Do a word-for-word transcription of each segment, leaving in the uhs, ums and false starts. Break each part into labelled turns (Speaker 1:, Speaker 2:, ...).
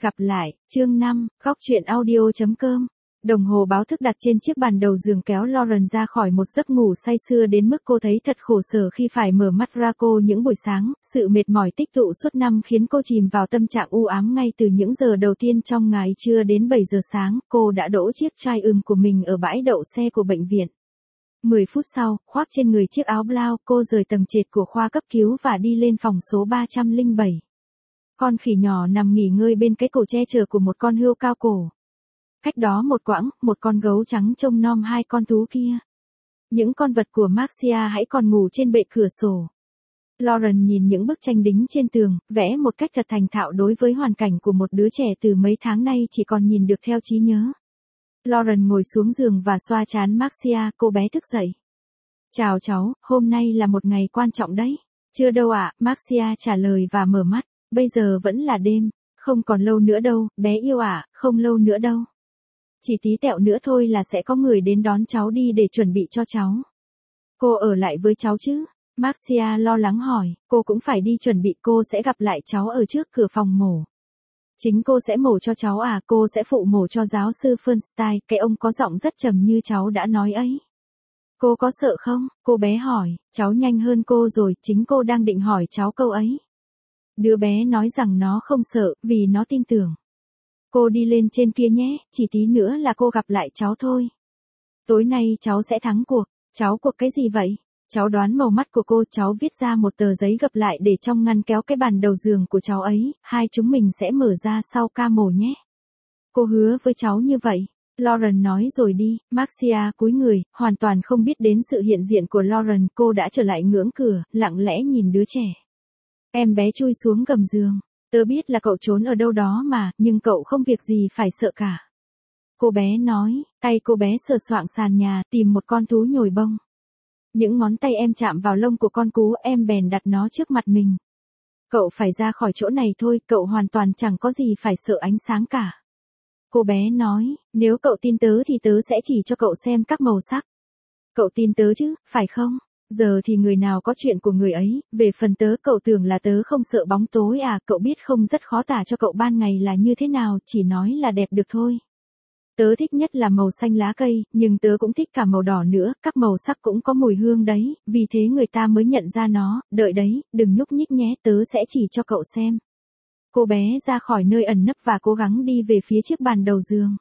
Speaker 1: Gặp lại, chương năm, góc truyện audio.com. Đồng hồ báo thức đặt trên chiếc bàn đầu giường kéo Lauren ra khỏi một giấc ngủ say sưa đến mức cô thấy thật khổ sở khi phải mở mắt ra. Cô những buổi sáng, sự mệt mỏi tích tụ suốt năm khiến cô chìm vào tâm trạng u ám ngay từ những giờ đầu tiên trong ngày. Trưa đến bảy giờ sáng, cô đã đỗ chiếc Triumph của mình ở bãi đậu xe của bệnh viện. mười phút sau, khoác trên người chiếc áo blau, cô rời tầng trệt của khoa cấp cứu và đi lên phòng số ba trăm lẻ bảy. Con khỉ nhỏ nằm nghỉ ngơi bên cái cổ che chở của một con hươu cao cổ. Cách đó một quãng, một con gấu trắng trông nom hai con thú kia. Những con vật của Marcia hãy còn ngủ trên bệ cửa sổ. Lauren nhìn những bức tranh đính trên tường, vẽ một cách thật thành thạo đối với hoàn cảnh của một đứa trẻ từ mấy tháng nay chỉ còn nhìn được theo trí nhớ. Lauren ngồi xuống giường và xoa trán Marcia, cô bé thức dậy. Chào cháu, hôm nay là một ngày quan trọng đấy. Chưa đâu ạ, à, Marcia trả lời và mở mắt. Bây giờ vẫn là đêm, không còn lâu nữa đâu, bé yêu ạ, à, không lâu nữa đâu. Chỉ tí tẹo nữa thôi là sẽ có người đến đón cháu đi để chuẩn bị cho cháu. Cô ở lại với cháu chứ? Marcia lo lắng hỏi, cô cũng phải đi chuẩn bị, cô sẽ gặp lại cháu ở trước cửa phòng mổ. Chính cô sẽ mổ cho cháu à, cô sẽ phụ mổ cho giáo sư Fernstein, cái ông có giọng rất trầm như cháu đã nói ấy. Cô có sợ không? Cô bé hỏi, cháu nhanh hơn cô rồi, chính cô đang định hỏi cháu câu ấy. Đứa bé nói rằng nó không sợ, vì nó tin tưởng. Cô đi lên trên kia nhé, chỉ tí nữa là cô gặp lại cháu thôi. Tối nay cháu sẽ thắng cuộc. Cháu cuộc cái gì vậy? Cháu đoán màu mắt của cô, cháu viết ra một tờ giấy gập lại để trong ngăn kéo cái bàn đầu giường của cháu ấy, hai chúng mình sẽ mở ra sau ca mổ nhé. Cô hứa với cháu như vậy. Lauren nói rồi đi. Marcia cúi người, hoàn toàn không biết đến sự hiện diện của Lauren, cô đã trở lại ngưỡng cửa, lặng lẽ nhìn đứa trẻ. Em bé chui xuống gầm giường. Tớ biết là cậu trốn ở đâu đó mà, nhưng cậu không việc gì phải sợ cả. Cô bé nói, tay cô bé sờ soạng sàn nhà, tìm một con thú nhồi bông. Những ngón tay em chạm vào lông của con cú, em bèn đặt nó trước mặt mình. Cậu phải ra khỏi chỗ này thôi, cậu hoàn toàn chẳng có gì phải sợ ánh sáng cả. Cô bé nói, nếu cậu tin tớ thì tớ sẽ chỉ cho cậu xem các màu sắc. Cậu tin tớ chứ, phải không? Giờ thì người nào có chuyện của người ấy, về phần tớ, cậu tưởng là tớ không sợ bóng tối à, cậu biết không, rất khó tả cho cậu ban ngày là như thế nào, chỉ nói là đẹp được thôi. Tớ thích nhất là màu xanh lá cây, nhưng tớ cũng thích cả màu đỏ nữa, các màu sắc cũng có mùi hương đấy, vì thế người ta mới nhận ra nó, đợi đấy, đừng nhúc nhích nhé, tớ sẽ chỉ cho cậu xem. Cô bé ra khỏi nơi ẩn nấp và cố gắng đi về phía chiếc bàn đầu giường.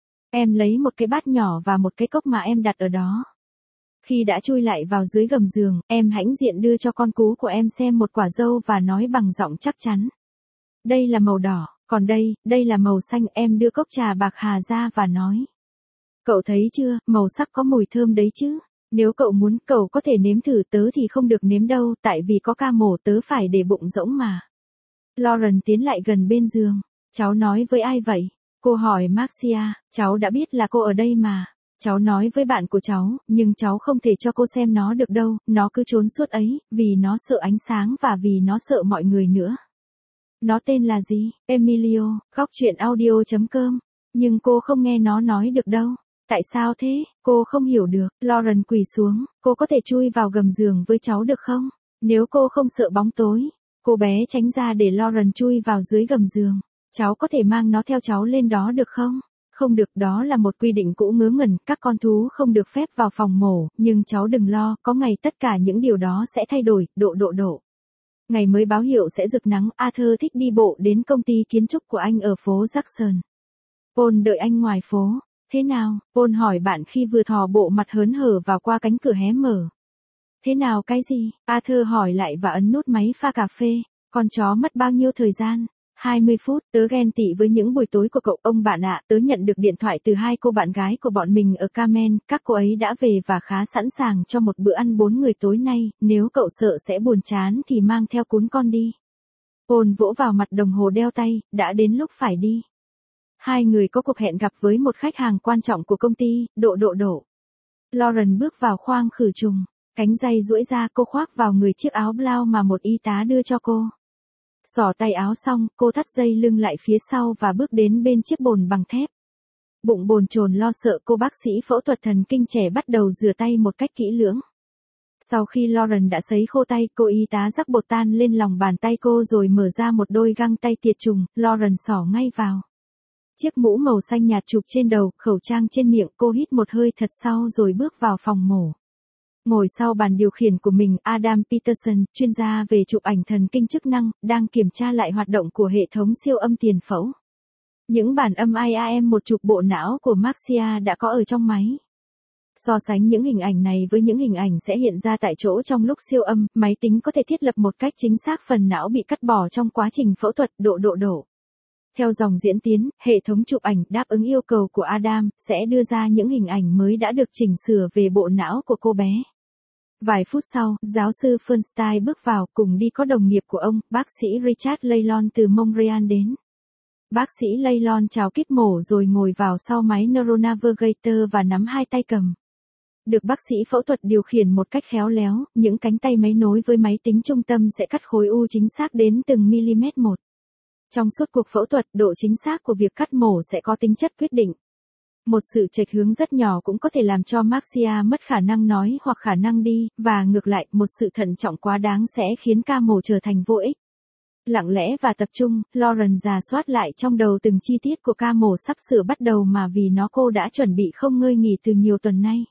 Speaker 1: Em lấy một cái bát nhỏ và một cái cốc mà em đặt ở đó. Khi đã chui lại vào dưới gầm giường, em hãnh diện đưa cho con cú của em xem một quả dâu và nói bằng giọng chắc chắn. Đây là màu đỏ, còn đây, đây là màu xanh. Em đưa cốc trà bạc hà ra và nói. Cậu thấy chưa, màu sắc có mùi thơm đấy chứ. Nếu cậu muốn, cậu có thể nếm thử, tớ thì không được nếm đâu, tại vì có ca mổ, tớ phải để bụng rỗng mà. Lauren tiến lại gần bên giường. Cháu nói với ai vậy? Cô hỏi Marcia, cháu đã biết là cô ở đây mà. Cháu nói với bạn của cháu, nhưng cháu không thể cho cô xem nó được đâu, nó cứ trốn suốt ấy, vì nó sợ ánh sáng và vì nó sợ mọi người nữa. Nó tên là gì? Emilio, góc truyện audio.com. Nhưng cô không nghe nó nói được đâu. Tại sao thế? Cô không hiểu được. Lauren quỳ xuống, cô có thể chui vào gầm giường với cháu được không? Nếu cô không sợ bóng tối. Cô bé tránh ra để Lauren chui vào dưới gầm giường. Cháu có thể mang nó theo cháu lên đó được không? Không được, đó là một quy định cũ ngớ ngẩn, các con thú không được phép vào phòng mổ, nhưng cháu đừng lo, có ngày tất cả những điều đó sẽ thay đổi, độ độ độ. Ngày mới báo hiệu sẽ rực nắng, Arthur thích đi bộ đến công ty kiến trúc của anh ở phố Jackson. Paul đợi anh ngoài phố. Thế nào? Paul hỏi bạn khi vừa thò bộ mặt hớn hở vào qua cánh cửa hé mở. Thế nào cái gì? Arthur hỏi lại và ấn nút máy pha cà phê. Con chó mất bao nhiêu thời gian? hai mươi phút, tớ ghen tị với những buổi tối của cậu. Ông bạn ạ, tớ nhận được điện thoại từ hai cô bạn gái của bọn mình ở Carmen, các cô ấy đã về và khá sẵn sàng cho một bữa ăn bốn người tối nay, nếu cậu sợ sẽ buồn chán thì mang theo cún con đi. Paul vỗ vào mặt đồng hồ đeo tay, đã đến lúc phải đi. Hai người có cuộc hẹn gặp với một khách hàng quan trọng của công ty, độ độ độ. Lauren bước vào khoang khử trùng, cánh giày duỗi ra, cô khoác vào người chiếc áo blau mà một y tá đưa cho cô. Xỏ tay áo xong, cô thắt dây lưng lại phía sau và bước đến bên chiếc bồn bằng thép. Bụng bồn chồn lo sợ, cô bác sĩ phẫu thuật thần kinh trẻ bắt đầu rửa tay một cách kỹ lưỡng. Sau khi Lauren đã sấy khô tay, cô y tá rắc bột tan lên lòng bàn tay cô rồi mở ra một đôi găng tay tiệt trùng, Lauren xỏ ngay vào. Chiếc mũ màu xanh nhạt chụp trên đầu, khẩu trang trên miệng, cô hít một hơi thật sâu rồi bước vào phòng mổ. Ngồi sau bàn điều khiển của mình, Adam Peterson, chuyên gia về chụp ảnh thần kinh chức năng, đang kiểm tra lại hoạt động của hệ thống siêu âm tiền phẫu. Những bản âm i a em một chụp bộ não của Marcia đã có ở trong máy. So sánh những hình ảnh này với những hình ảnh sẽ hiện ra tại chỗ trong lúc siêu âm, máy tính có thể thiết lập một cách chính xác phần não bị cắt bỏ trong quá trình phẫu thuật, độ độ độ. Theo dòng diễn tiến, hệ thống chụp ảnh đáp ứng yêu cầu của Adam, sẽ đưa ra những hình ảnh mới đã được chỉnh sửa về bộ não của cô bé. Vài phút sau, giáo sư Feinstein bước vào, cùng đi có đồng nghiệp của ông, bác sĩ Richard Laylon từ Montreal đến. Bác sĩ Laylon chào kíp mổ rồi ngồi vào sau máy Neuronavigator và nắm hai tay cầm. Được bác sĩ phẫu thuật điều khiển một cách khéo léo, những cánh tay máy nối với máy tính trung tâm sẽ cắt khối u chính xác đến từng mm một. Trong suốt cuộc phẫu thuật, độ chính xác của việc cắt mổ sẽ có tính chất quyết định. Một sự chệch hướng rất nhỏ cũng có thể làm cho Marcia mất khả năng nói hoặc khả năng đi, và ngược lại, một sự thận trọng quá đáng sẽ khiến ca mổ trở thành vô ích. Lặng lẽ và tập trung, Lauren rà soát lại trong đầu từng chi tiết của ca mổ sắp sửa bắt đầu mà vì nó cô đã chuẩn bị không ngơi nghỉ từ nhiều tuần nay.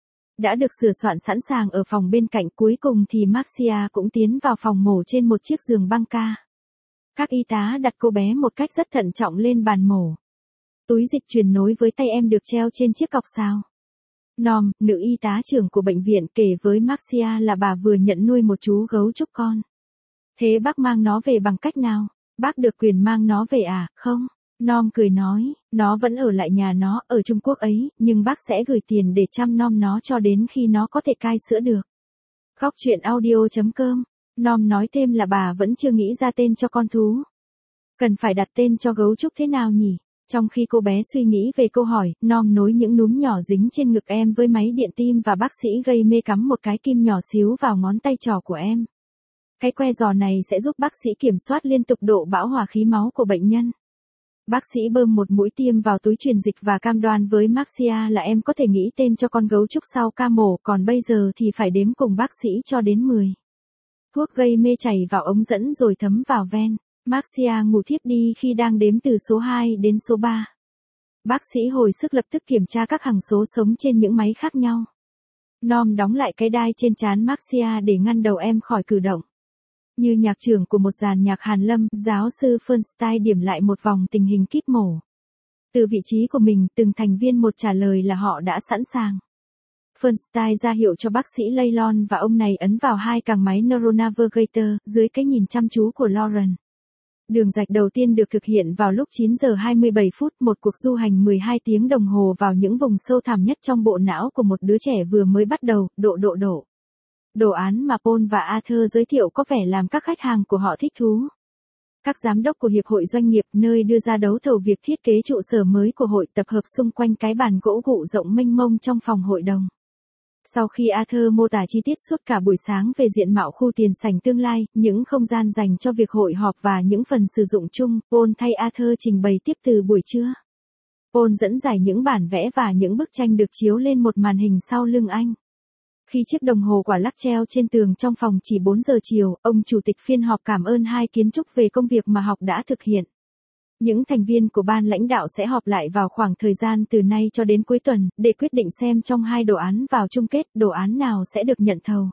Speaker 1: Đã được sửa soạn sẵn sàng ở phòng bên cạnh, cuối cùng thì Marcia cũng tiến vào phòng mổ trên một chiếc giường băng ca. Các y tá đặt cô bé một cách rất thận trọng lên bàn mổ. Túi dịch truyền nối với tay em được treo trên chiếc cọc sao. Norm, nữ y tá trưởng của bệnh viện, kể với Marcia là bà vừa nhận nuôi một chú gấu trúc con. Thế bác mang nó về bằng cách nào? Bác được quyền mang nó về à? Không. Norm cười nói, nó vẫn ở lại nhà nó, ở Trung Quốc ấy, nhưng bác sẽ gửi tiền để chăm nom nó cho đến khi nó có thể cai sữa được. Góc truyện audio chấm com. Norm nói thêm là bà vẫn chưa nghĩ ra tên cho con thú. Cần phải đặt tên cho gấu trúc thế nào nhỉ? Trong khi cô bé suy nghĩ về câu hỏi, Norm nối những núm nhỏ dính trên ngực em với máy điện tim và bác sĩ gây mê cắm một cái kim nhỏ xíu vào ngón tay trỏ của em. Cái que giò này sẽ giúp bác sĩ kiểm soát liên tục độ bão hòa khí máu của bệnh nhân. Bác sĩ bơm một mũi tiêm vào túi truyền dịch và cam đoan với Marcia là em có thể nghĩ tên cho con gấu trúc sau ca mổ, còn bây giờ thì phải đếm cùng bác sĩ cho đến mười. Thuốc gây mê chảy vào ống dẫn rồi thấm vào ven. Marcia ngủ thiếp đi khi đang đếm từ số hai đến số ba. Bác sĩ hồi sức lập tức kiểm tra các hằng số sống trên những máy khác nhau. Norm đóng lại cái đai trên trán Marcia để ngăn đầu em khỏi cử động. Như nhạc trưởng của một dàn nhạc hàn lâm, giáo sư Feinstein điểm lại một vòng tình hình kíp mổ. Từ vị trí của mình, từng thành viên một trả lời là họ đã sẵn sàng. Feinstein ra hiệu cho bác sĩ Laylon và ông này ấn vào hai càng máy Neuronavigator, dưới cái nhìn chăm chú của Lauren. Đường rạch đầu tiên được thực hiện vào lúc chín giờ hai mươi bảy phút, một cuộc du hành mười hai tiếng đồng hồ vào những vùng sâu thẳm nhất trong bộ não của một đứa trẻ vừa mới bắt đầu, độ độ độ. Đồ án mà Paul và Arthur giới thiệu có vẻ làm các khách hàng của họ thích thú. Các giám đốc của Hiệp hội Doanh nghiệp, nơi đưa ra đấu thầu việc thiết kế trụ sở mới của hội, tập hợp xung quanh cái bàn gỗ gụ rộng mênh mông trong phòng hội đồng. Sau khi Arthur mô tả chi tiết suốt cả buổi sáng về diện mạo khu tiền sảnh tương lai, những không gian dành cho việc hội họp và những phần sử dụng chung, Paul thay Arthur trình bày tiếp từ buổi trưa. Paul dẫn giải những bản vẽ và những bức tranh được chiếu lên một màn hình sau lưng anh. Khi chiếc đồng hồ quả lắc treo trên tường trong phòng chỉ bốn giờ chiều, ông chủ tịch phiên họp cảm ơn hai kiến trúc về công việc mà học đã thực hiện. Những thành viên của ban lãnh đạo sẽ họp lại vào khoảng thời gian từ nay cho đến cuối tuần, để quyết định xem trong hai đồ án vào chung kết, đồ án nào sẽ được nhận thầu.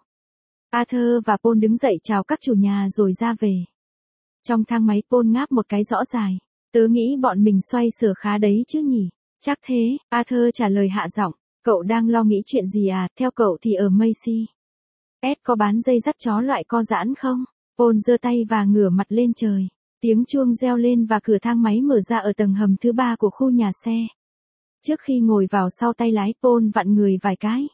Speaker 1: Arthur và Paul đứng dậy chào các chủ nhà rồi ra về. Trong thang máy, Paul ngáp một cái rõ dài. Tớ nghĩ bọn mình xoay sở khá đấy chứ nhỉ? Chắc thế, Arthur trả lời hạ giọng. Cậu đang lo nghĩ chuyện gì à? Theo cậu thì ở Macy Ed có bán dây dắt chó loại co giãn không? Paul giơ tay và ngửa mặt lên trời. Tiếng chuông reo lên và cửa thang máy mở ra ở tầng hầm thứ ba của khu nhà xe. Trước khi ngồi vào sau tay lái, Paul vặn người vài cái.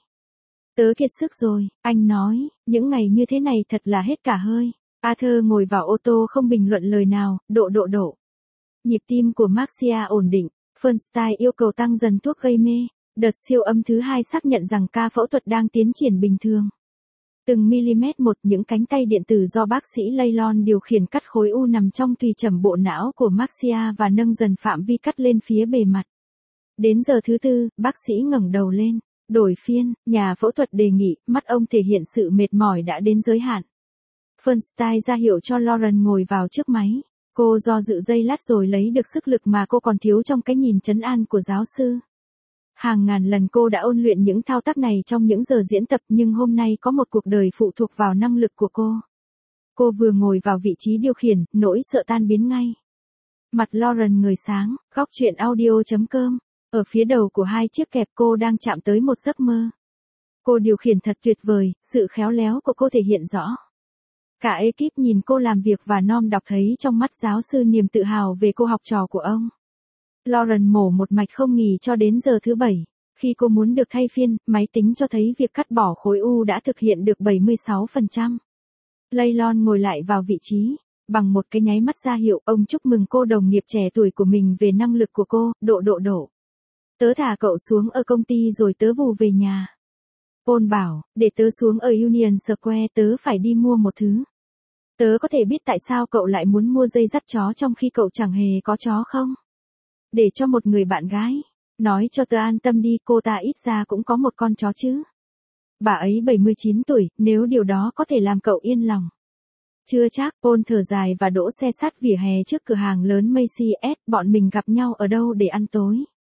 Speaker 1: Tớ kiệt sức rồi, anh nói, những ngày như thế này thật là hết cả hơi. Arthur ngồi vào ô tô không bình luận lời nào, độ độ độ. Nhịp tim của Marcia ổn định, Feinstein yêu cầu tăng dần thuốc gây mê. Đợt siêu âm thứ hai xác nhận rằng ca phẫu thuật đang tiến triển bình thường. Từng mm một, những cánh tay điện tử do bác sĩ Laylon điều khiển cắt khối u nằm trong tùy trầm bộ não của Marcia và nâng dần phạm vi cắt lên phía bề mặt. Đến giờ thứ tư, bác sĩ ngẩng đầu lên. Đổi phiên, nhà phẫu thuật đề nghị, mắt ông thể hiện sự mệt mỏi đã đến giới hạn. Feinstein ra hiệu cho Lauren ngồi vào trước máy. Cô do dự giây lát rồi lấy được sức lực mà cô còn thiếu trong cái nhìn trấn an của giáo sư. Hàng ngàn lần cô đã ôn luyện những thao tác này trong những giờ diễn tập nhưng hôm nay có một cuộc đời phụ thuộc vào năng lực của cô. Cô vừa ngồi vào vị trí điều khiển, nỗi sợ tan biến ngay. Mặt Lauren ngời sáng, góc chuyện audio chấm com. Ở phía đầu của hai chiếc kẹp cô đang chạm tới một giấc mơ. Cô điều khiển thật tuyệt vời, sự khéo léo của cô thể hiện rõ. Cả ekip nhìn cô làm việc và Norm đọc thấy trong mắt giáo sư niềm tự hào về cô học trò của ông. Lauren mổ một mạch không nghỉ cho đến giờ thứ bảy. Khi cô muốn được thay phiên, máy tính cho thấy việc cắt bỏ khối u đã thực hiện được bảy mươi sáu phần trăm. Laylon ngồi lại vào vị trí. Bằng một cái nháy mắt ra hiệu, ông chúc mừng cô đồng nghiệp trẻ tuổi của mình về năng lực của cô, độ độ độ. Tớ thả cậu xuống ở công ty rồi tớ vù về nhà. Paul bảo, để tớ xuống ở Union Square tớ phải đi mua một thứ. Tớ có thể biết tại sao cậu lại muốn mua dây dắt chó trong khi cậu chẳng hề có chó không? Để cho một người bạn gái. Nói cho tớ an tâm đi, cô ta ít ra cũng có một con chó chứ. Bà ấy bảy mươi chín tuổi, nếu điều đó có thể làm cậu yên lòng. Chưa chắc, Paul thở dài và đỗ xe sát vỉa hè trước cửa hàng lớn Macy's, bọn mình gặp nhau ở đâu để ăn tối.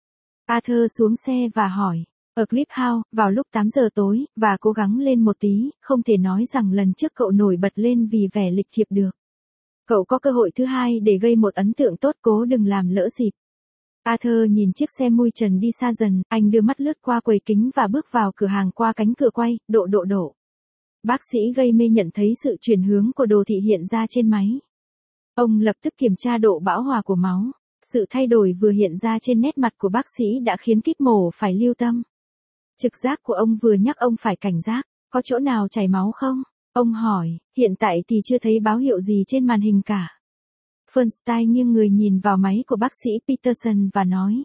Speaker 1: Arthur xuống xe và hỏi. Ở Cliff House, vào lúc tám giờ tối, và cố gắng lên một tí, không thể nói rằng lần trước cậu nổi bật lên vì vẻ lịch thiệp được. Cậu có cơ hội thứ hai để gây một ấn tượng tốt, cố đừng làm lỡ dịp. Arthur nhìn chiếc xe mui trần đi xa dần, anh đưa mắt lướt qua quầy kính và bước vào cửa hàng qua cánh cửa quay, độ độ độ. Bác sĩ gây mê nhận thấy sự chuyển hướng của đồ thị hiện ra trên máy. Ông lập tức kiểm tra độ bão hòa của máu. Sự thay đổi vừa hiện ra trên nét mặt của bác sĩ đã khiến kíp mổ phải lưu tâm. Trực giác của ông vừa nhắc ông phải cảnh giác. Có chỗ nào chảy máu không? Ông hỏi, hiện tại thì chưa thấy báo hiệu gì trên màn hình cả. Feinstein nghiêng người nhìn vào máy của bác sĩ Peterson và nói.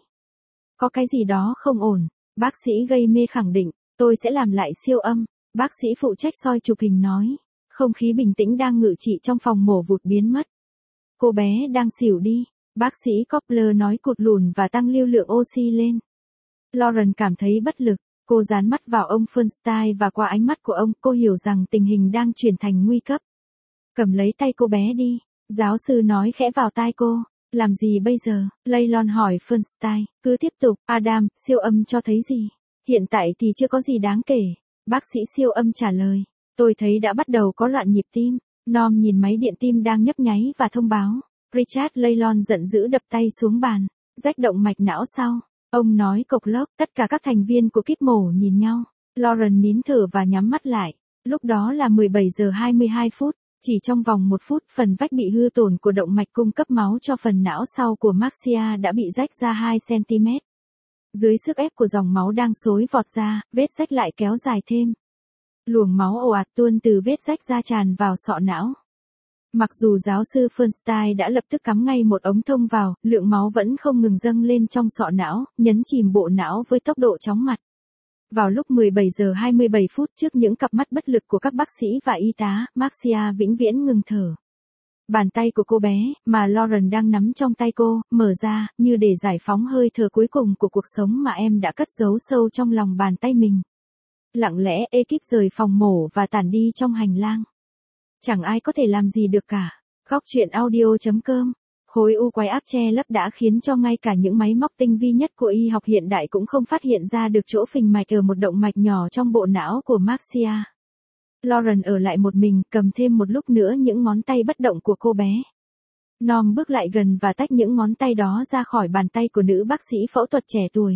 Speaker 1: Có cái gì đó không ổn. Bác sĩ gây mê khẳng định, tôi sẽ làm lại siêu âm. Bác sĩ phụ trách soi chụp hình nói. Không khí bình tĩnh đang ngự trị trong phòng mổ vụt biến mất. Cô bé đang xỉu đi. Bác sĩ Coppler nói cụt lùn và tăng lưu lượng oxy lên. Lauren cảm thấy bất lực. Cô dán mắt vào ông Feinstein và qua ánh mắt của ông, cô hiểu rằng tình hình đang chuyển thành nguy cấp. Cầm lấy tay cô bé đi. Giáo sư nói khẽ vào tai cô. Làm gì bây giờ? Laylon hỏi Feinstein. Cứ tiếp tục. Adam, siêu âm cho thấy gì? Hiện tại thì chưa có gì đáng kể. Bác sĩ siêu âm trả lời. Tôi thấy đã bắt đầu có loạn nhịp tim. Norm nhìn máy điện tim đang nhấp nháy và thông báo. Richard Laylon giận dữ đập tay xuống bàn. Rách động mạch não sau. Ông nói cộc lốc, tất cả các thành viên của kíp mổ nhìn nhau. Lauren nín thở và nhắm mắt lại. Lúc đó là mười bảy giờ hai mươi hai phút. Chỉ trong vòng một phút, phần vách bị hư tổn của động mạch cung cấp máu cho phần não sau của Marcia đã bị rách ra hai xăng ti mét. Dưới sức ép của dòng máu đang xối vọt ra, vết rách lại kéo dài thêm. Luồng máu ồ ạt tuôn từ vết rách ra tràn vào sọ não. Mặc dù giáo sư Feinstein đã lập tức cắm ngay một ống thông vào, lượng máu vẫn không ngừng dâng lên trong sọ não, nhấn chìm bộ não với tốc độ chóng mặt. Vào lúc mười bảy giờ hai mươi bảy phút trước những cặp mắt bất lực của các bác sĩ và y tá, Marcia vĩnh viễn ngừng thở. Bàn tay của cô bé, mà Lauren đang nắm trong tay cô, mở ra, như để giải phóng hơi thở cuối cùng của cuộc sống mà em đã cất giấu sâu trong lòng bàn tay mình. Lặng lẽ, ekip rời phòng mổ và tản đi trong hành lang. Chẳng ai có thể làm gì được cả. Góc chuyện audio chấm com. Khối u quái áp che lấp đã khiến cho ngay cả những máy móc tinh vi nhất của y học hiện đại cũng không phát hiện ra được chỗ phình mạch ở một động mạch nhỏ trong bộ não của Marcia. Lauren ở lại một mình, cầm thêm một lúc nữa những ngón tay bất động của cô bé. Norm bước lại gần và tách những ngón tay đó ra khỏi bàn tay của nữ bác sĩ phẫu thuật trẻ tuổi.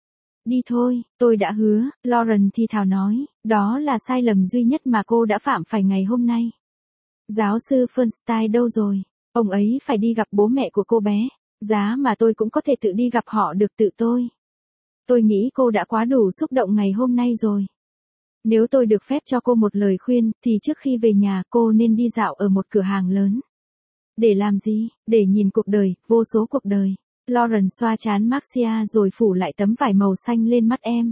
Speaker 1: Đi thôi, tôi đã hứa, Lauren thì thào nói, đó là sai lầm duy nhất mà cô đã phạm phải ngày hôm nay. Giáo sư Feinstein đâu rồi? Ông ấy phải đi gặp bố mẹ của cô bé, giá mà tôi cũng có thể tự đi gặp họ được tự tôi. Tôi nghĩ cô đã quá đủ xúc động ngày hôm nay rồi. Nếu tôi được phép cho cô một lời khuyên, thì trước khi về nhà cô nên đi dạo ở một cửa hàng lớn. Để làm gì? Để nhìn cuộc đời, vô số cuộc đời. Lauren xoa trán Marcia rồi phủ lại tấm vải màu xanh lên mắt em.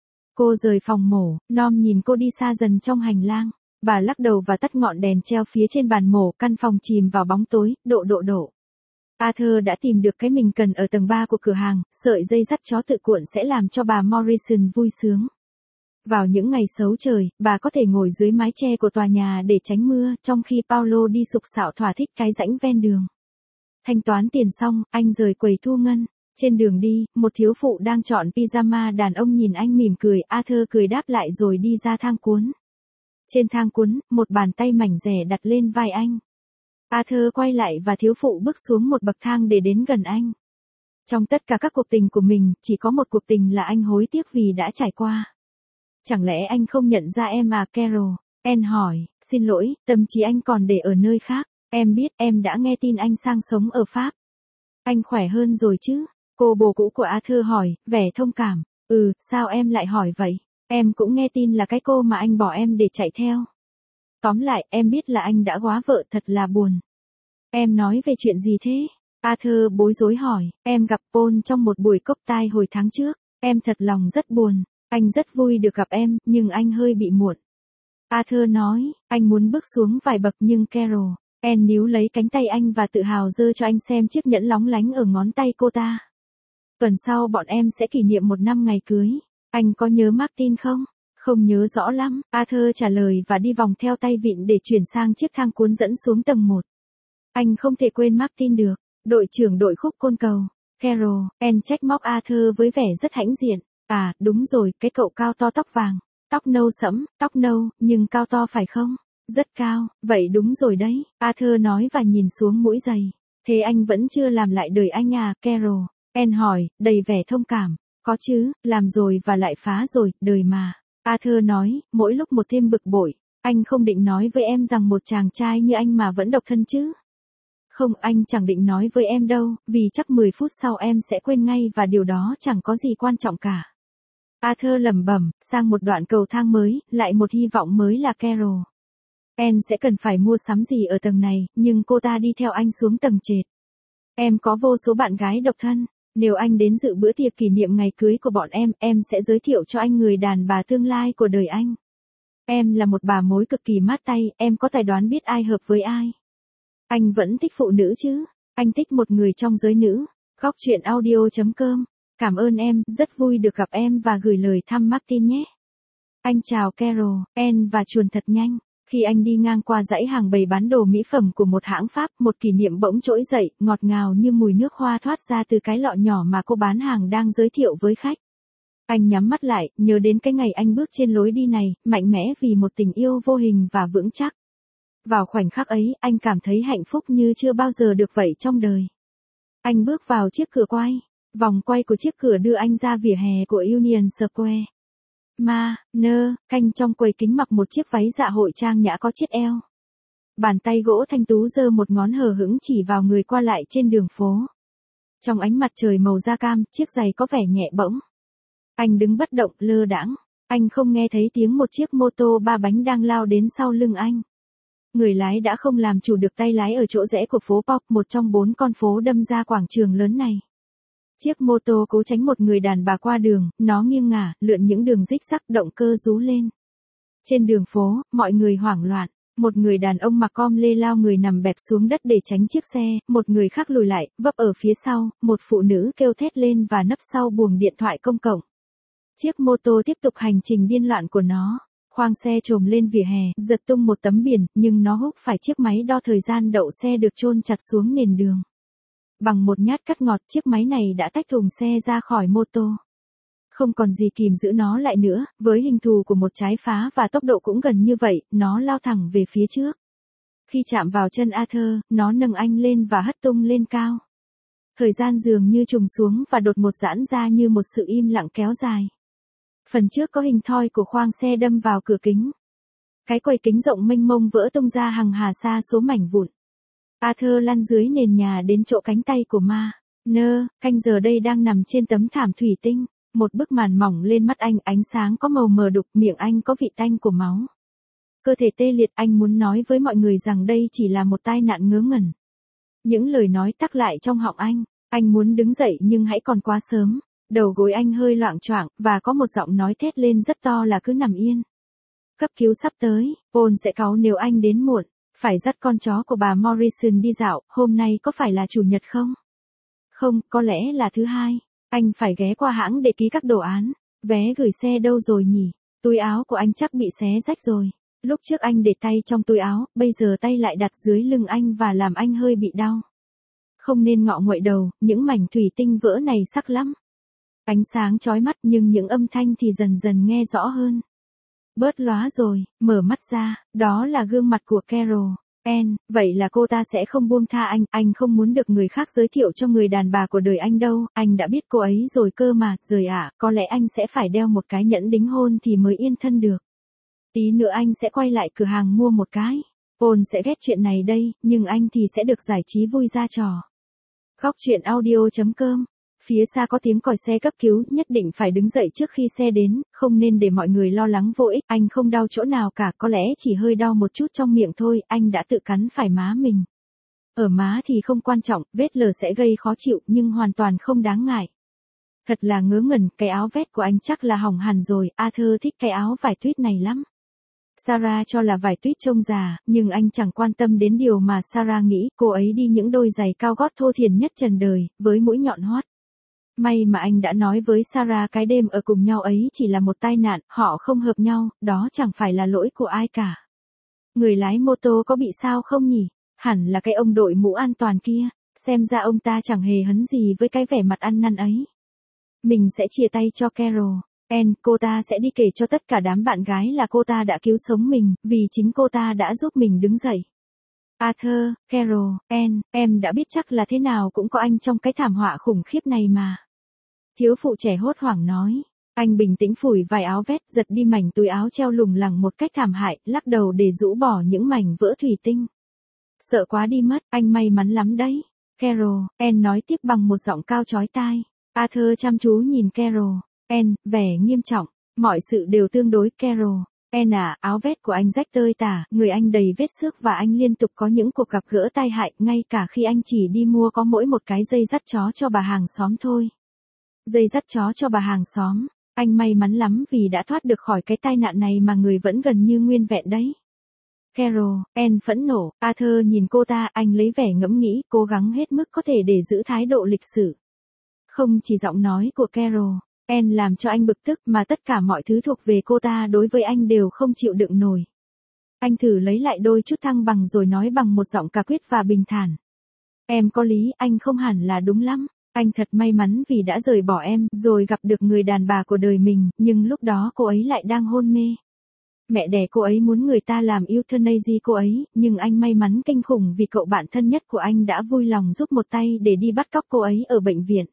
Speaker 1: Cô rời phòng mổ, Norm nhìn cô đi xa dần trong hành lang. Bà lắc đầu và tắt ngọn đèn treo phía trên bàn mổ, căn phòng chìm vào bóng tối, độ độ độ. Arthur đã tìm được cái mình cần ở tầng ba của cửa hàng, sợi dây dắt chó tự cuộn sẽ làm cho bà Morrison vui sướng. Vào những ngày xấu trời, bà có thể ngồi dưới mái che của tòa nhà để tránh mưa, trong khi Paulo đi sục sạo thỏa thích cái rãnh ven đường. Thanh toán tiền xong, anh rời quầy thu ngân. Trên đường đi, một thiếu phụ đang chọn pyjama đàn ông nhìn anh mỉm cười, Arthur cười đáp lại rồi đi ra thang cuốn. Trên thang cuốn, một bàn tay mảnh dẻ đặt lên vai anh. Arthur quay lại và thiếu phụ bước xuống một bậc thang để đến gần anh. Trong tất cả các cuộc tình của mình, chỉ có một cuộc tình là anh hối tiếc vì đã trải qua. Chẳng lẽ anh không nhận ra em à, Carol? Anne hỏi, xin lỗi, tâm trí anh còn để ở nơi khác. Em biết, em đã nghe tin anh sang sống ở Pháp. Anh khỏe hơn rồi chứ? Cô bồ cũ của Arthur hỏi, vẻ thông cảm. Ừ, sao em lại hỏi vậy? Em cũng nghe tin là cái cô mà anh bỏ em để chạy theo. Tóm lại, em biết là anh đã góa vợ, thật là buồn. Em nói về chuyện gì thế? Arthur bối rối hỏi, em gặp Paul trong một buổi cốc tai hồi tháng trước. Em thật lòng rất buồn. Anh rất vui được gặp em, nhưng anh hơi bị muộn. Arthur nói, anh muốn bước xuống vài bậc nhưng Carol. Anne níu lấy cánh tay anh và tự hào giơ cho anh xem chiếc nhẫn lóng lánh ở ngón tay cô ta. Tuần sau bọn em sẽ kỷ niệm một năm ngày cưới. Anh có nhớ Martin không? Không nhớ rõ lắm, Arthur trả lời và đi vòng theo tay vịn để chuyển sang chiếc thang cuốn dẫn xuống tầng một. Anh không thể quên Martin được, đội trưởng đội khúc côn cầu. Carol, Anne trách móc Arthur với vẻ rất hãnh diện. À, đúng rồi, cái cậu cao to tóc vàng, tóc nâu sẫm, tóc nâu, nhưng cao to phải không? Rất cao, vậy đúng rồi đấy, Arthur nói và nhìn xuống mũi giày. Thế anh vẫn chưa làm lại đời anh à, Carol? Anne hỏi, đầy vẻ thông cảm. Có chứ, làm rồi và lại phá rồi, đời mà. Arthur nói, mỗi lúc một thêm bực bội. Anh không định nói với em rằng một chàng trai như anh mà vẫn độc thân chứ? Không, anh chẳng định nói với em đâu, vì chắc mười phút sau em sẽ quên ngay và điều đó chẳng có gì quan trọng cả. Arthur lẩm bẩm, sang một đoạn cầu thang mới, lại một hy vọng mới là Carol. Anne sẽ cần phải mua sắm gì ở tầng này, nhưng cô ta đi theo anh xuống tầng trệt. Em có vô số bạn gái độc thân. Nếu anh đến dự bữa tiệc kỷ niệm ngày cưới của bọn em, em sẽ giới thiệu cho anh người đàn bà tương lai của đời anh. Em là một bà mối cực kỳ mát tay, em có tài đoán biết ai hợp với ai. Anh vẫn thích phụ nữ chứ? Anh thích một người trong giới nữ. Góc truyện audio chấm com. Cảm ơn em, rất vui được gặp em và gửi lời thăm Martin nhé. Anh chào Carol, Anne và chuồn thật nhanh. Khi anh đi ngang qua dãy hàng bày bán đồ mỹ phẩm của một hãng Pháp, một kỷ niệm bỗng trỗi dậy, ngọt ngào như mùi nước hoa thoát ra từ cái lọ nhỏ mà cô bán hàng đang giới thiệu với khách. Anh nhắm mắt lại, nhớ đến cái ngày anh bước trên lối đi này, mạnh mẽ vì một tình yêu vô hình và vững chắc. Vào khoảnh khắc ấy, anh cảm thấy hạnh phúc như chưa bao giờ được vậy trong đời. Anh bước vào chiếc cửa quay. Vòng quay của chiếc cửa đưa anh ra vỉa hè của Union Square. Ma, nơ, canh trong quầy kính mặc một chiếc váy dạ hội trang nhã có chiếc eo. Bàn tay gỗ thanh tú giơ một ngón hờ hững chỉ vào người qua lại trên đường phố. Trong ánh mặt trời màu da cam, chiếc giày có vẻ nhẹ bỗng. Anh đứng bất động, lơ đãng. Anh không nghe thấy tiếng một chiếc mô tô ba bánh đang lao đến sau lưng anh. Người lái đã không làm chủ được tay lái ở chỗ rẽ của phố Pop, một trong bốn con phố đâm ra quảng trường lớn này. Chiếc mô tô cố tránh một người đàn bà qua đường, nó nghiêng ngả, lượn những đường rích rắc, động cơ rú lên. Trên đường phố, mọi người hoảng loạn. Một người đàn ông mặc com lê lao người nằm bẹp xuống đất để tránh chiếc xe, một người khác lùi lại, vấp ở phía sau, một phụ nữ kêu thét lên và nấp sau buồng điện thoại công cộng. Chiếc mô tô tiếp tục hành trình điên loạn của nó. Khoang xe trồm lên vỉa hè, giật tung một tấm biển, nhưng nó húc phải chiếc máy đo thời gian đậu xe được chôn chặt xuống nền đường. Bằng một nhát cắt ngọt, chiếc máy này đã tách thùng xe ra khỏi mô tô. Không còn gì kìm giữ nó lại nữa, với hình thù của một trái phá và tốc độ cũng gần như vậy, nó lao thẳng về phía trước. Khi chạm vào chân Arthur, nó nâng anh lên và hất tung lên cao. Thời gian dường như trùng xuống và đột ngột giãn ra như một sự im lặng kéo dài. Phần trước có hình thoi của khoang xe đâm vào cửa kính. Cái quầy kính rộng mênh mông vỡ tung ra hằng hà sa số mảnh vụn. Arthur lăn dưới nền nhà đến chỗ cánh tay của Ma. Nơ, canh giờ đây đang nằm trên tấm thảm thủy tinh. Một bức màn mỏng lên mắt anh, ánh sáng có màu mờ đục, miệng anh có vị tanh của máu. Cơ thể tê liệt, anh muốn nói với mọi người rằng đây chỉ là một tai nạn ngớ ngẩn. Những lời nói tắc lại trong họng anh. Anh muốn đứng dậy nhưng hãy còn quá sớm. Đầu gối anh hơi loạng choạng, và có một giọng nói thét lên rất to là cứ nằm yên. Cấp cứu sắp tới, Paul sẽ cáu nếu anh đến muộn. Phải dắt con chó của bà Morrison đi dạo, hôm nay có phải là chủ nhật không? Không, có lẽ là thứ hai. Anh phải ghé qua hãng để ký các đồ án. Vé gửi xe đâu rồi nhỉ? Túi áo của anh chắc bị xé rách rồi. Lúc trước anh để tay trong túi áo, bây giờ tay lại đặt dưới lưng anh và làm anh hơi bị đau. Không nên ngọ nguậy đầu, những mảnh thủy tinh vỡ này sắc lắm. Ánh sáng chói mắt nhưng những âm thanh thì dần dần nghe rõ hơn. Bớt lóa rồi, mở mắt ra, đó là gương mặt của Carol. Anne, vậy là cô ta sẽ không buông tha anh, anh không muốn được người khác giới thiệu cho người đàn bà của đời anh đâu, anh đã biết cô ấy rồi cơ mà, rời ạ, có lẽ anh sẽ phải đeo một cái nhẫn đính hôn thì mới yên thân được. Tí nữa anh sẽ quay lại cửa hàng mua một cái. Paul sẽ ghét chuyện này đây, nhưng anh thì sẽ được giải trí vui ra trò. Góc truyện audio chấm com. Phía xa có tiếng còi xe cấp cứu, nhất định phải đứng dậy trước khi xe đến, không nên để mọi người lo lắng vô ích, anh không đau chỗ nào cả, có lẽ chỉ hơi đau một chút trong miệng thôi, anh đã tự cắn phải má mình. Ở má thì không quan trọng, vết lở sẽ gây khó chịu nhưng hoàn toàn không đáng ngại. Thật là ngớ ngẩn, cái áo vest của anh chắc là hỏng hẳn rồi, Arthur thích cái áo vải tuyết này lắm. Sarah cho là vải tuyết trông già, nhưng anh chẳng quan tâm đến điều mà Sarah nghĩ, cô ấy đi những đôi giày cao gót thô thiển nhất trần đời, với mũi nhọn hoắt. May mà anh đã nói với Sarah cái đêm ở cùng nhau ấy chỉ là một tai nạn, họ không hợp nhau, đó chẳng phải là lỗi của ai cả. Người lái mô tô có bị sao không nhỉ? Hẳn là cái ông đội mũ an toàn kia, xem ra ông ta chẳng hề hấn gì với cái vẻ mặt ăn năn ấy. Mình sẽ chia tay cho Carol. Anne, cô ta sẽ đi kể cho tất cả đám bạn gái là cô ta đã cứu sống mình, vì chính cô ta đã giúp mình đứng dậy. Arthur, Carol, Anne, em đã biết chắc là thế nào cũng có anh trong cái thảm họa khủng khiếp này mà. Thiếu phụ trẻ hốt hoảng nói. Anh bình tĩnh phủi vài áo vest, giật đi mảnh túi áo treo lủng lẳng một cách thảm hại, lắc đầu để rũ bỏ những mảnh vỡ thủy tinh. Sợ quá đi mất, anh may mắn lắm đấy. Carol, Anne nói tiếp bằng một giọng cao chói tai. Arthur chăm chú nhìn Carol. Anne, vẻ nghiêm trọng. Mọi sự đều tương đối, Carol. Anne à, áo vest của anh rách tơi tả, người anh đầy vết xước và anh liên tục có những cuộc gặp gỡ tai hại, ngay cả khi anh chỉ đi mua có mỗi một cái dây dắt chó cho bà hàng xóm thôi. Dây dắt chó cho bà hàng xóm. Anh may mắn lắm vì đã thoát được khỏi cái tai nạn này mà người vẫn gần như nguyên vẹn đấy. Carol, Anne phẫn nộ, Arthur nhìn cô ta, anh lấy vẻ ngẫm nghĩ, cố gắng hết mức có thể để giữ thái độ lịch sự. Không chỉ giọng nói của Carol, Anne làm cho anh bực tức mà tất cả mọi thứ thuộc về cô ta đối với anh đều không chịu đựng nổi. Anh thử lấy lại đôi chút thăng bằng rồi nói bằng một giọng cả quyết và bình thản. Em có lý, anh không hẳn là đúng lắm. Anh thật may mắn vì đã rời bỏ em, rồi gặp được người đàn bà của đời mình, nhưng lúc đó cô ấy lại đang hôn mê. Mẹ đẻ cô ấy muốn người ta làm euthanasia cô ấy, nhưng anh may mắn kinh khủng vì cậu bạn thân nhất của anh đã vui lòng giúp một tay để đi bắt cóc cô ấy ở bệnh viện.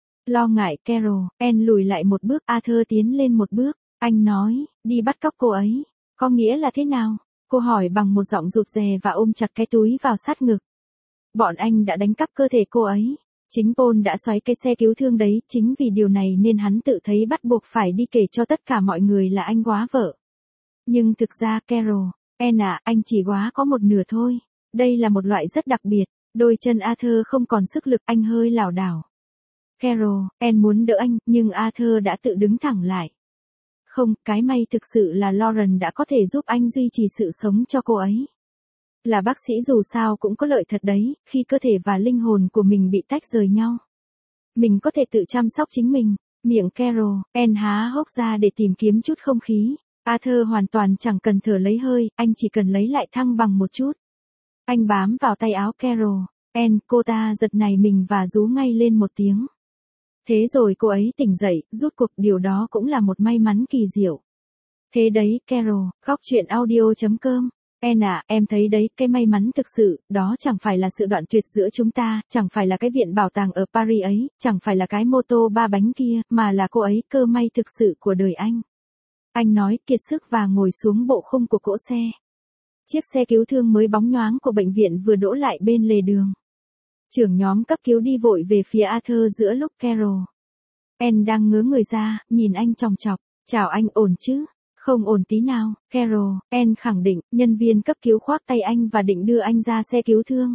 Speaker 1: Lo ngại Carol, Anne lùi lại một bước, Arthur tiến lên một bước. Anh nói, đi bắt cóc cô ấy. Có nghĩa là thế nào? Cô hỏi bằng một giọng rụt rè và ôm chặt cái túi vào sát ngực. Bọn anh đã đánh cắp cơ thể cô ấy. Chính Paul đã xoáy cái xe cứu thương đấy, chính vì điều này nên hắn tự thấy bắt buộc phải đi kể cho tất cả mọi người là anh góa vợ. Nhưng thực ra Carol, Anne à, anh chỉ góa có một nửa thôi. Đây là một loại rất đặc biệt. Đôi chân Arthur không còn sức lực, anh hơi lảo đảo. Carol, Anne muốn đỡ anh, nhưng Arthur đã tự đứng thẳng lại. Không, cái may thực sự là Lauren đã có thể giúp anh duy trì sự sống cho cô ấy. Là bác sĩ dù sao cũng có lợi thật đấy, khi cơ thể và linh hồn của mình bị tách rời nhau. Mình có thể tự chăm sóc chính mình. Miệng Carol, Anne há hốc ra để tìm kiếm chút không khí. Arthur hoàn toàn chẳng cần thở lấy hơi, anh chỉ cần lấy lại thăng bằng một chút. Anh bám vào tay áo Carol. Anne, cô ta giật nảy mình và rú ngay lên một tiếng. Thế rồi cô ấy tỉnh dậy, rút cuộc điều đó cũng là một may mắn kỳ diệu. Thế đấy, Carol, góc truyện audio chấm com. Anne à, em thấy đấy, cái may mắn thực sự, đó chẳng phải là sự đoạn tuyệt giữa chúng ta, chẳng phải là cái viện bảo tàng ở Paris ấy, chẳng phải là cái mô tô ba bánh kia, mà là cô ấy, cơ may thực sự của đời anh. Anh nói, kiệt sức và ngồi xuống bộ khung của cỗ xe. Chiếc xe cứu thương mới bóng nhoáng của bệnh viện vừa đỗ lại bên lề đường. Trưởng nhóm cấp cứu đi vội về phía Arthur giữa lúc Carol. Anne đang ngớ người ra, nhìn anh chòng chọc. Chào anh, ổn chứ? Không ổn tí nào, Carol, Anne khẳng định, nhân viên cấp cứu khoác tay anh và định đưa anh ra xe cứu thương.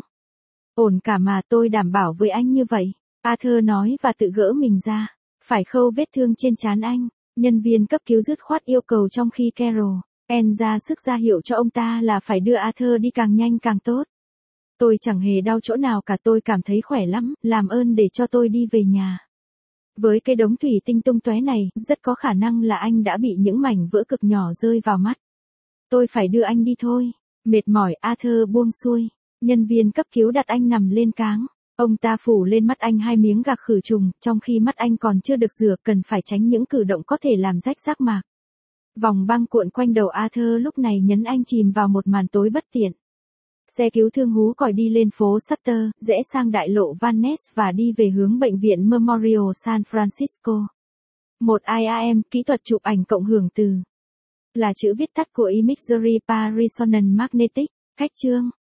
Speaker 1: Ổn cả mà, tôi đảm bảo với anh như vậy. Arthur nói và tự gỡ mình ra. Phải khâu vết thương trên trán anh. Nhân viên cấp cứu dứt khoát yêu cầu trong khi Carol, Anne ra sức ra hiệu cho ông ta là phải đưa Arthur đi càng nhanh càng tốt. Tôi chẳng hề đau chỗ nào cả, tôi cảm thấy khỏe lắm, làm ơn để cho tôi đi về nhà. Với cái đống thủy tinh tung tóe này, rất có khả năng là anh đã bị những mảnh vỡ cực nhỏ rơi vào mắt. Tôi phải đưa anh đi thôi. Mệt mỏi, Arthur buông xuôi. Nhân viên cấp cứu đặt anh nằm lên cáng. Ông ta phủ lên mắt anh hai miếng gạc khử trùng, trong khi mắt anh còn chưa được rửa, cần phải tránh những cử động có thể làm rách giác mạc. Vòng băng cuộn quanh đầu Arthur lúc này nhấn anh chìm vào một màn tối bất tiện. Xe cứu thương hú còi đi lên phố Sutter, rẽ sang đại lộ Van Ness và đi về hướng bệnh viện Memorial San Francisco. Một I A M, kỹ thuật chụp ảnh cộng hưởng từ. Là chữ viết tắt của Imagery by Resonance Magnetic. Khách chương.